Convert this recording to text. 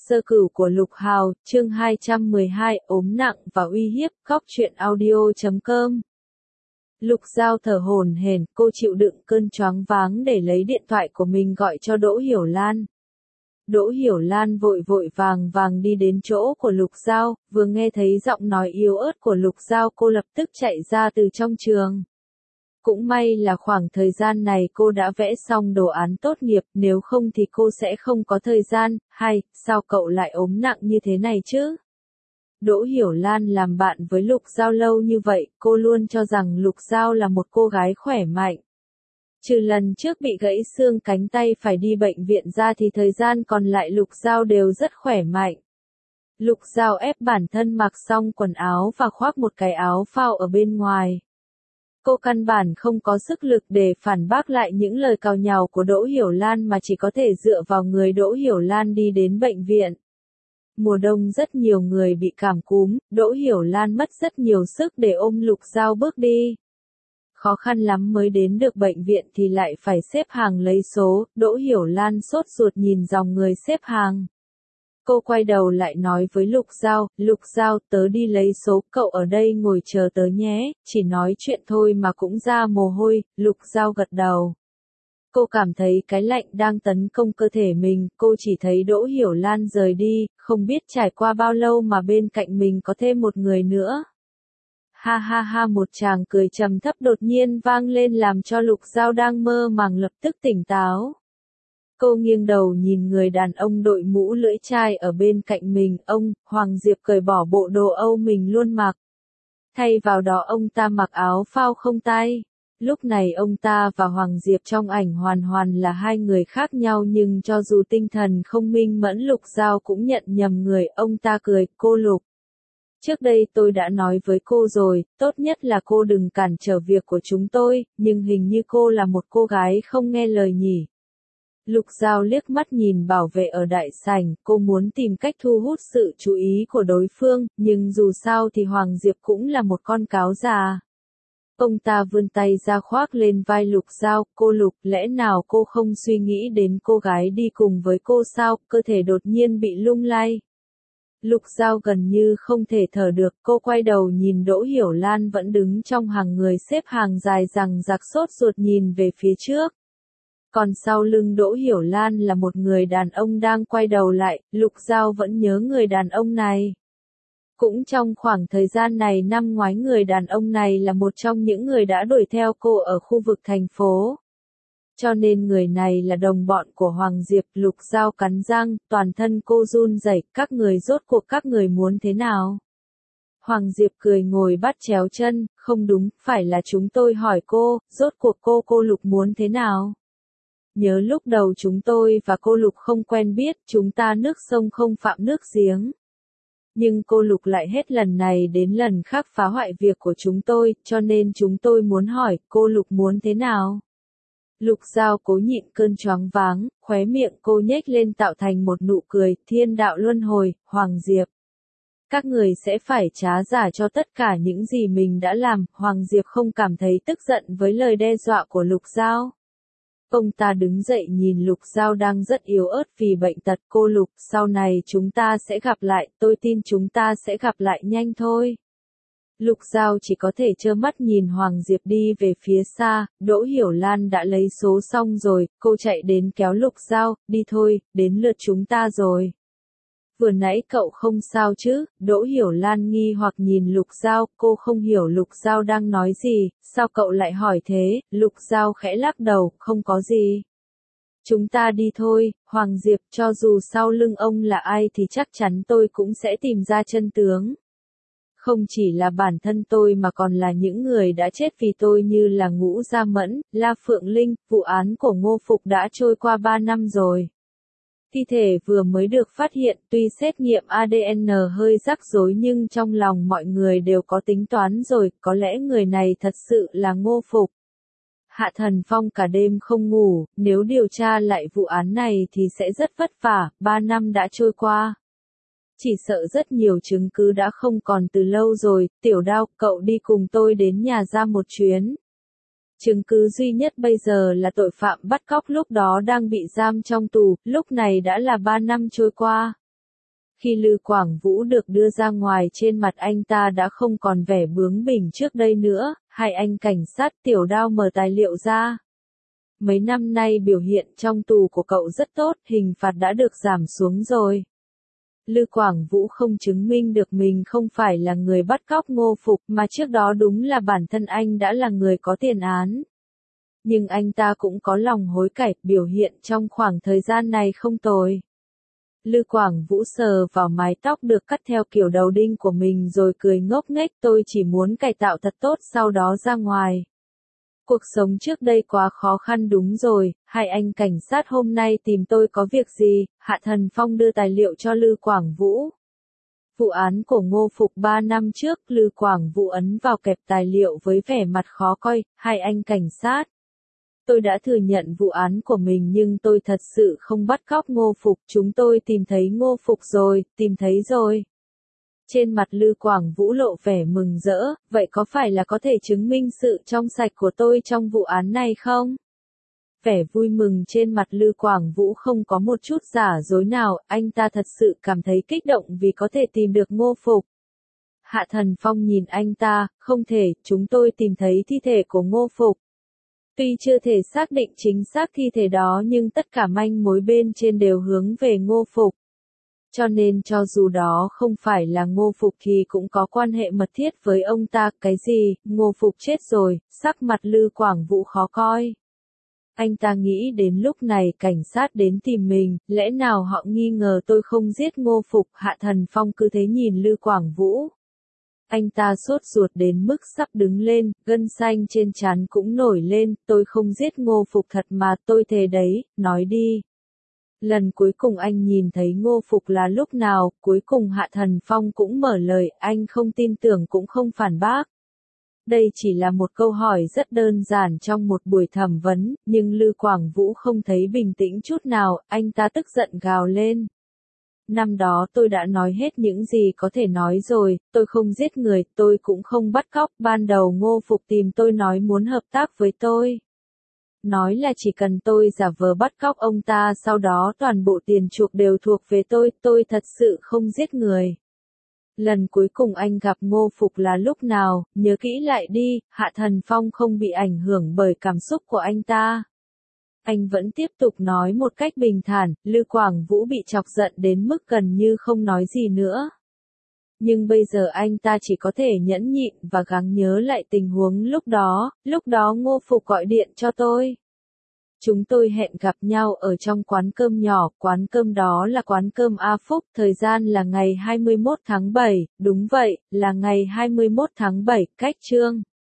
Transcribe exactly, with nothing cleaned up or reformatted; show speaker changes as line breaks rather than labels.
Sơ cửu của Lục Hào, chương hai trăm mười hai, ốm nặng và uy hiếp, góc truyện audio chấm com. Lục Giao thở hổn hển, cô chịu đựng cơn choáng váng để lấy điện thoại của mình gọi cho Đỗ Hiểu Lan. Đỗ Hiểu Lan vội vội vàng vàng đi đến chỗ của Lục Giao, vừa nghe thấy giọng nói yếu ớt của Lục Giao cô lập tức chạy ra từ trong trường. Cũng may là khoảng thời gian này cô đã vẽ xong đồ án tốt nghiệp, nếu không thì cô sẽ không có thời gian. Hay, sao cậu lại ốm nặng như thế này chứ? Đỗ Hiểu Lan làm bạn với Lục Giao lâu như vậy, cô luôn cho rằng Lục Giao là một cô gái khỏe mạnh. Trừ lần trước bị gãy xương cánh tay phải đi bệnh viện ra thì thời gian còn lại Lục Giao đều rất khỏe mạnh. Lục Giao ép bản thân mặc xong quần áo và khoác một cái áo phao ở bên ngoài. Cô căn bản không có sức lực để phản bác lại những lời càu nhàu của Đỗ Hiểu Lan mà chỉ có thể dựa vào người Đỗ Hiểu Lan đi đến bệnh viện. Mùa đông rất nhiều người bị cảm cúm, Đỗ Hiểu Lan mất rất nhiều sức để ôm Lục Giao bước đi. Khó khăn lắm mới đến được bệnh viện thì lại phải xếp hàng lấy số, Đỗ Hiểu Lan sốt ruột nhìn dòng người xếp hàng. Cô quay đầu lại nói với Lục Giao, Lục Giao tớ đi lấy số, cậu ở đây ngồi chờ tớ nhé, chỉ nói chuyện thôi mà cũng ra mồ hôi. Lục Giao gật đầu. Cô cảm thấy cái lạnh đang tấn công cơ thể mình, cô chỉ thấy Đỗ Hiểu Lan rời đi, không biết trải qua bao lâu mà bên cạnh mình có thêm một người nữa. Ha ha ha, một tràng cười trầm thấp đột nhiên vang lên làm cho Lục Giao đang mơ màng lập tức tỉnh táo. Cô nghiêng đầu nhìn người đàn ông đội mũ lưỡi chai ở bên cạnh mình, ông, Hoàng Diệp cởi bỏ bộ đồ Âu mình luôn mặc. Thay vào đó ông ta mặc áo phao không tay. Lúc này ông ta và Hoàng Diệp trong ảnh hoàn hoàn là hai người khác nhau nhưng cho dù tinh thần không minh mẫn Lục Giao cũng nhận nhầm người, ông ta cười, cô Lục. Trước đây tôi đã nói với cô rồi, tốt nhất là cô đừng cản trở việc của chúng tôi, nhưng hình như cô là một cô gái không nghe lời nhỉ. Lục Giao liếc mắt nhìn bảo vệ ở đại sảnh, cô muốn tìm cách thu hút sự chú ý của đối phương, nhưng dù sao thì Hoàng Diệp cũng là một con cáo già. Ông ta vươn tay ra khoác lên vai Lục Giao, cô Lục, lẽ nào cô không suy nghĩ đến cô gái đi cùng với cô sao, cơ thể đột nhiên bị lung lay. Lục Giao gần như không thể thở được, cô quay đầu nhìn Đỗ Hiểu Lan vẫn đứng trong hàng người xếp hàng dài rằng giặc sốt ruột nhìn về phía trước. Còn sau lưng Đỗ Hiểu Lan là một người đàn ông đang quay đầu lại, Lục Giao vẫn nhớ người đàn ông này. Cũng trong khoảng thời gian này năm ngoái người đàn ông này là một trong những người đã đuổi theo cô ở khu vực thành phố. Cho nên người này là đồng bọn của Hoàng Diệp. Lục Giao cắn răng, toàn thân cô run rẩy, các người rốt cuộc các người muốn thế nào? Hoàng Diệp cười ngồi bắt chéo chân, không đúng, phải là chúng tôi hỏi cô, rốt cuộc cô cô Lục muốn thế nào? Nhớ lúc đầu chúng tôi và cô Lục không quen biết, chúng ta nước sông không phạm nước giếng. Nhưng cô Lục lại hết lần này đến lần khác phá hoại việc của chúng tôi, cho nên chúng tôi muốn hỏi, cô Lục muốn thế nào? Lục Giao cố nhịn cơn choáng váng, khóe miệng cô nhếch lên tạo thành một nụ cười, thiên đạo luân hồi, Hoàng Diệp. Các người sẽ phải trả giá cho tất cả những gì mình đã làm, Hoàng Diệp không cảm thấy tức giận với lời đe dọa của Lục Giao. Ông ta đứng dậy nhìn Lục Giao đang rất yếu ớt vì bệnh tật, cô Lục, sau này chúng ta sẽ gặp lại, tôi tin chúng ta sẽ gặp lại nhanh thôi. Lục Giao chỉ có thể trơ mắt nhìn Hoàng Diệp đi về phía xa, Đỗ Hiểu Lan đã lấy số xong rồi, cô chạy đến kéo Lục Giao, đi thôi, đến lượt chúng ta rồi. Vừa nãy cậu không sao chứ? Đỗ Hiểu Lan nghi hoặc nhìn Lục Giao, cô không hiểu Lục Giao đang nói gì, sao cậu lại hỏi thế? Lục Giao khẽ lắc đầu, không có gì. Chúng ta đi thôi, Hoàng Diệp, cho dù sau lưng ông là ai thì chắc chắn tôi cũng sẽ tìm ra chân tướng. Không chỉ là bản thân tôi mà còn là những người đã chết vì tôi như là Ngũ Gia Mẫn, La Phượng Linh, vụ án của Ngô Phục đã trôi qua ba năm rồi. Thi thể vừa mới được phát hiện, tuy xét nghiệm a đê en hơi rắc rối nhưng trong lòng mọi người đều có tính toán rồi, có lẽ người này thật sự là Ngô Phục. Hạ Thần Phong cả đêm không ngủ, nếu điều tra lại vụ án này thì sẽ rất vất vả, ba năm đã trôi qua. Chỉ sợ rất nhiều chứng cứ đã không còn từ lâu rồi, Tiểu Đao, cậu đi cùng tôi đến nhà ra một chuyến. Chứng cứ duy nhất bây giờ là tội phạm bắt cóc lúc đó đang bị giam trong tù, lúc này đã là ba năm trôi qua. Khi Lư Quảng Vũ được đưa ra ngoài, trên mặt anh ta đã không còn vẻ bướng bỉnh trước đây nữa. Hai anh cảnh sát Tiểu Đao mở tài liệu ra. Mấy năm nay biểu hiện trong tù của cậu rất tốt, hình phạt đã được giảm xuống rồi. Lư Quảng Vũ không chứng minh được mình không phải là người bắt cóc Ngô Phục, mà trước đó đúng là bản thân anh đã là người có tiền án. Nhưng anh ta cũng có lòng hối cải, biểu hiện trong khoảng thời gian này không tồi. Lư Quảng Vũ sờ vào mái tóc được cắt theo kiểu đầu đinh của mình rồi cười ngốc nghếch, tôi chỉ muốn cải tạo thật tốt sau đó ra ngoài. Cuộc sống trước đây quá khó khăn đúng rồi, hai anh cảnh sát hôm nay tìm tôi có việc gì? Hạ Thần Phong đưa tài liệu cho Lư Quảng Vũ. Vụ án của Ngô Phục ba năm trước, Lư Quảng Vũ ấn vào kẹp tài liệu với vẻ mặt khó coi, hai anh cảnh sát. Tôi đã thừa nhận vụ án của mình nhưng tôi thật sự không bắt cóc Ngô Phục, chúng tôi tìm thấy Ngô Phục rồi, tìm thấy rồi. Trên mặt Lư Quảng Vũ lộ vẻ mừng rỡ, vậy có phải là có thể chứng minh sự trong sạch của tôi trong vụ án này không? Vẻ vui mừng trên mặt Lư Quảng Vũ không có một chút giả dối nào, anh ta thật sự cảm thấy kích động vì có thể tìm được Ngô Phục. Hạ Thần Phong nhìn anh ta, không thể, chúng tôi tìm thấy thi thể của Ngô Phục. Tuy chưa thể xác định chính xác thi thể đó nhưng tất cả manh mối bên trên đều hướng về Ngô Phục. Cho nên cho dù đó không phải là Ngô Phục thì cũng có quan hệ mật thiết với ông ta. Cái gì, Ngô Phục chết rồi, sắc mặt Lư Quảng Vũ khó coi. Anh ta nghĩ đến lúc này cảnh sát đến tìm mình, lẽ nào họ nghi ngờ tôi không giết Ngô Phục? Hạ Thần Phong cứ thế nhìn Lư Quảng Vũ. Anh ta sốt ruột đến mức sắp đứng lên, gân xanh trên trán cũng nổi lên, tôi không giết Ngô Phục thật mà, tôi thề đấy, nói đi. Lần cuối cùng anh nhìn thấy Ngô Phục là lúc nào? Cuối cùng Hạ Thần Phong cũng mở lời, anh không tin tưởng cũng không phản bác. Đây chỉ là một câu hỏi rất đơn giản trong một buổi thẩm vấn, nhưng Lư Quảng Vũ không thấy bình tĩnh chút nào, anh ta tức giận gào lên. Năm đó tôi đã nói hết những gì có thể nói rồi, tôi không giết người, tôi cũng không bắt cóc, ban đầu Ngô Phục tìm tôi nói muốn hợp tác với tôi. Nói là chỉ cần tôi giả vờ bắt cóc ông ta, sau đó toàn bộ tiền chuộc đều thuộc về tôi, tôi thật sự không giết người. Lần cuối cùng anh gặp Ngô Phục là lúc nào, nhớ kỹ lại đi. Hạ Thần Phong không bị ảnh hưởng bởi cảm xúc của anh ta. Anh vẫn tiếp tục nói một cách bình thản, Lư Quảng Vũ bị chọc giận đến mức gần như không nói gì nữa. Nhưng bây giờ anh ta chỉ có thể nhẫn nhịn và gắng nhớ lại tình huống lúc đó, lúc đó Ngô Phục gọi điện cho tôi. Chúng tôi hẹn gặp nhau ở trong quán cơm nhỏ, quán cơm đó là quán cơm A Phúc, thời gian là ngày hai mươi mốt tháng bảy, đúng vậy, là ngày hai mươi mốt tháng bảy, cách chương.